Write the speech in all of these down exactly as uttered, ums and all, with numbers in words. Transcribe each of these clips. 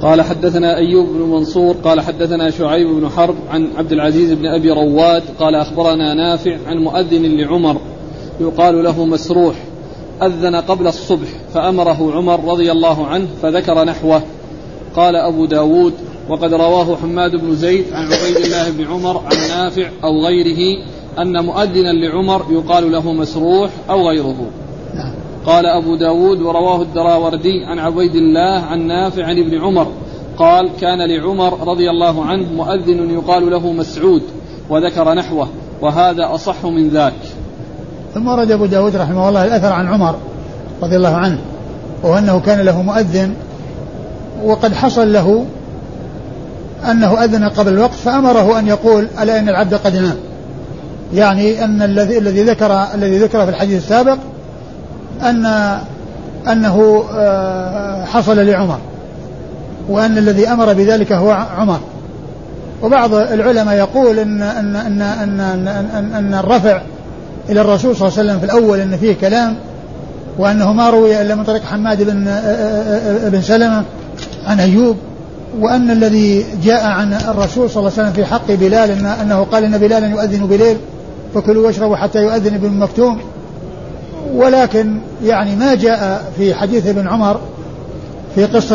قال حدثنا أيوب بن منصور قال حدثنا شعيب بن حرب عن عبد العزيز بن أبي رواد قال أخبرنا نافع عن مؤذن لعمر يقال له مسروح أذن قبل الصبح فأمره عمر رضي الله عنه فذكر نحوه. قال أبو داود وقد رواه حماد بن زيد عن عبيد الله بن عمر عن نافع أو غيره أن مؤذنا لعمر يقال له مسروح أو غيره. قال أبو داود ورواه الدراوردي عن عبيد الله عن نافع عن ابن عمر قال كان لعمر رضي الله عنه مؤذن يقال له مسعود وذكر نحوه وهذا أصح من ذاك. ثم ورد أبو داود رحمه الله الأثر عن عمر رضي الله عنه وأنه كان له مؤذن وقد حصل له أنه أذن قبل الوقت فأمره أن يقول ألا إن العبد قد نام، يعني أن الذي الذي ذكر الذي ذكر في الحديث السابق أن أنه حصل لعمر وأن الذي أمر بذلك هو عمر. وبعض العلماء يقول إن أن أن أن, أن, أن, أن الرفع إلى الرسول صلى الله عليه وسلم في الأول أن فيه كلام وأنه ما روي إلا من طريق حماد بن بن سلمة عن أيوب، وأن الذي جاء عن الرسول صلى الله عليه وسلم في حق بلال إن أنه قال إن بلالا يؤذن بليل فكلوا واشربوا حتى يؤذن ابن مكتوم. ولكن يعني ما جاء في حديث ابن عمر في قصة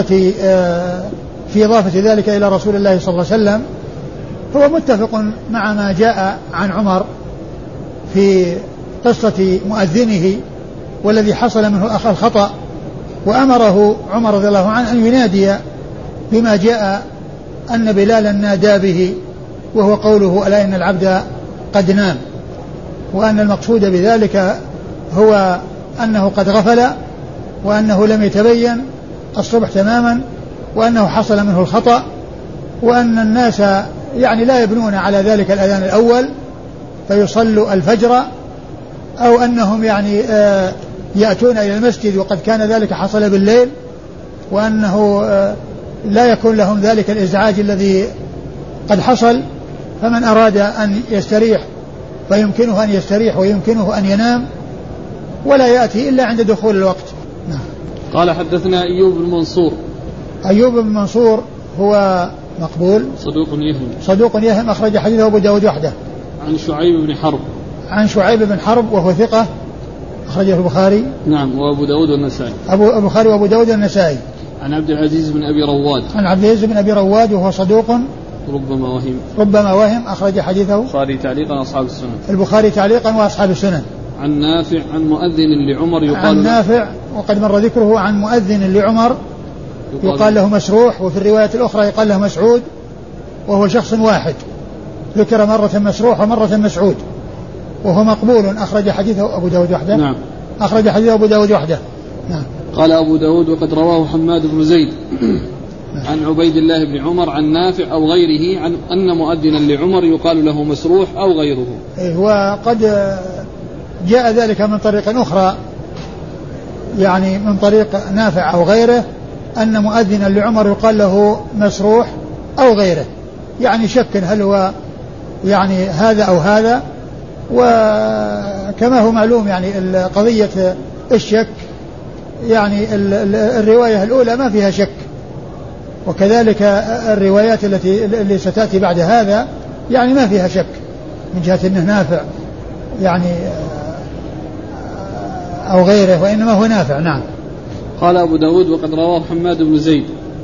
في إضافة ذلك إلى رسول الله صلى الله عليه وسلم هو متفق مع ما جاء عن عمر في قصة مؤذنه والذي حصل منه أخ الخطأ وأمره عمر رضي الله عنه أن ينادي بما جاء أن بلالا نادى به وهو قوله ألا إن العبد قد نام، وأن المقصود بذلك هو أنه قد غفل وأنه لم يتبين الصبح تماما وأنه حصل منه الخطأ، وأن الناس يعني لا يبنون على ذلك الأذان الأول فيصلوا الفجر أو أنهم يعني آه يأتون إلى المسجد وقد كان ذلك حصل بالليل، وأنه آه لا يكون لهم ذلك الإزعاج الذي قد حصل. فمن أراد أن يستريح فيمكنه أن يستريح ويمكنه أن ينام ولا يأتي إلا عند دخول الوقت. نعم. قال حدثنا أيوب بن منصور. أيوب بن منصور هو مقبول صدوق يهم صدوق يهم أخرج حديثه أبو داود وحده. عن شعيب بن حرب عن شعيب بن حرب وهو ثقة أخرجه البخاري نعم وأبو داود والنسائي. أبو البخاري وأبو داود والنسائي. عن عبد العزيز بن أبي رواد عن عبد العزيز بن أبي رواد وهو صدوق ربما وهم ربما وهم أخرج حديثه البخاري تعليقا أصحاب السنن البخاري تعليقا وأصحاب السنن. عن نافع عن مؤذن لعمر يقال عن نافع وقد مر ذكره عن مؤذن لعمر يقال, يقال له مسروح، وفي الرواية الأخرى يقال له مسعود وهو شخص واحد ذكر مرة مسروح ومرة مسعود وهو مقبول أخرج حديثه أبو داود وحده. نعم. أخرج حديثه أبو داود وحده. نعم. قال أبو داود وقد رواه حماد بن زيد عن عبيد الله بن عمر عن نافع أو غيره عن أن مؤذنا لعمر يقال له مسروح أو غيره. وقد جاء ذلك من طريق أخرى يعني من طريق نافع أو غيره أن مؤذنا لعمر يقال له مسروح أو غيره، يعني شك هل هو يعني هذا أو هذا. وكما هو معلوم يعني قضية الشك يعني الرواية الأولى ما فيها شك، وكذلك الروايات التي اللي ستأتي بعد هذا يعني ما فيها شك من جهة أنه نافع يعني أو غيره، وإنما هو نافع. نعم. قال أبو داود وقد رواه حماد بن زيد.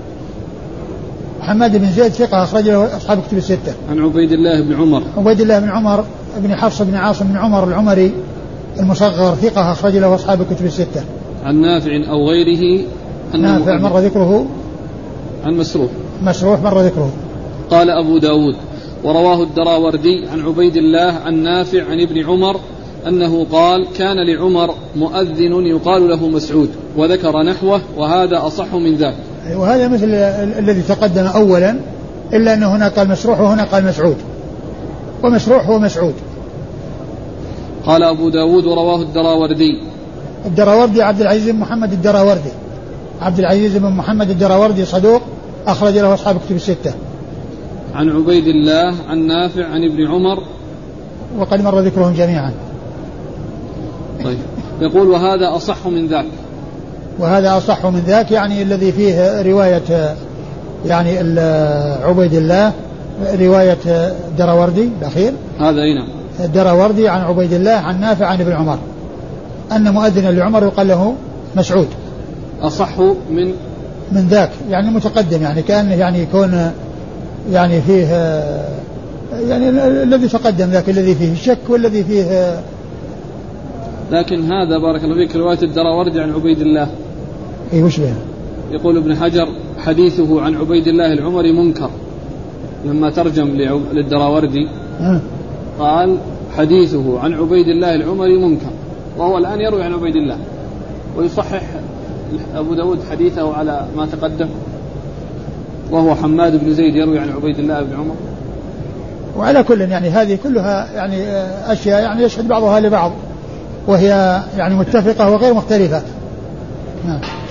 حماد بن زيد ثقة أخرج له أصحاب كتب الستة. عن عبيد الله بن عمر عبيد الله بن عمر بن حفص بن عاصم بن عمر العمري المصغر ثقة أخرج له أصحاب الكتب الستة. عن نافع أو غيره نافع مر ذكره. عن مسروح مسروح مر ذكره. قال أبو داود ورواه الدراوردي عن عبيد الله عن نافع عن ابن عمر أنه قال كان لعمر مؤذن يقال له مسعود وذكر نحوه وهذا أصح من ذاك. وهذا مثل الذي تقدم أولا إلا أنه هنا قال مسروح وهنا قال مسعود، ومسروح هو مسعود. قال أبو داود ورواه الدراوردي. الدراوردي عبد العزيز بن محمد الدراوردي عبد العزيز بن محمد الدراوردي صدوق أخرج له أصحاب كتب الستة. عن عبيد الله عن نافع عن ابن عمر وقد مر ذكرهم جميعا. طيب. يقول وهذا أصح من ذاك. وهذا أصح من ذاك يعني الذي فيه رواية يعني عبيد الله رواية الدراوردي الأخير هذا هنا الدراوردي عن عبيد الله عن نافع عن ابن عمر أن مؤذنا لعمر يقال له مسعود أصح من من ذاك يعني متقدم يعني كأنه يعني يكون يعني فيه يعني الذي تقدم ذاك الذي فيه الشك والذي فيه. لكن هذا بارك الله فيك رواية الدراوردي عن عبيد الله اي وش بها؟ يقول ابن حجر حديثه عن عبيد الله العمري منكر لما ترجم للدراوردي أه؟ قال حديثه عن عبيد الله العمري منكر وهو الآن يروي عن عبيد الله ويصحح أبو داود حديثه على ما تقدم وهو حماد بن زيد يروي عن عبيد الله بن عمر. وعلى كل يعني هذه كلها يعني أشياء يعني يشهد بعضها لبعض وهي يعني متفقة وغير مختلفة. نعم.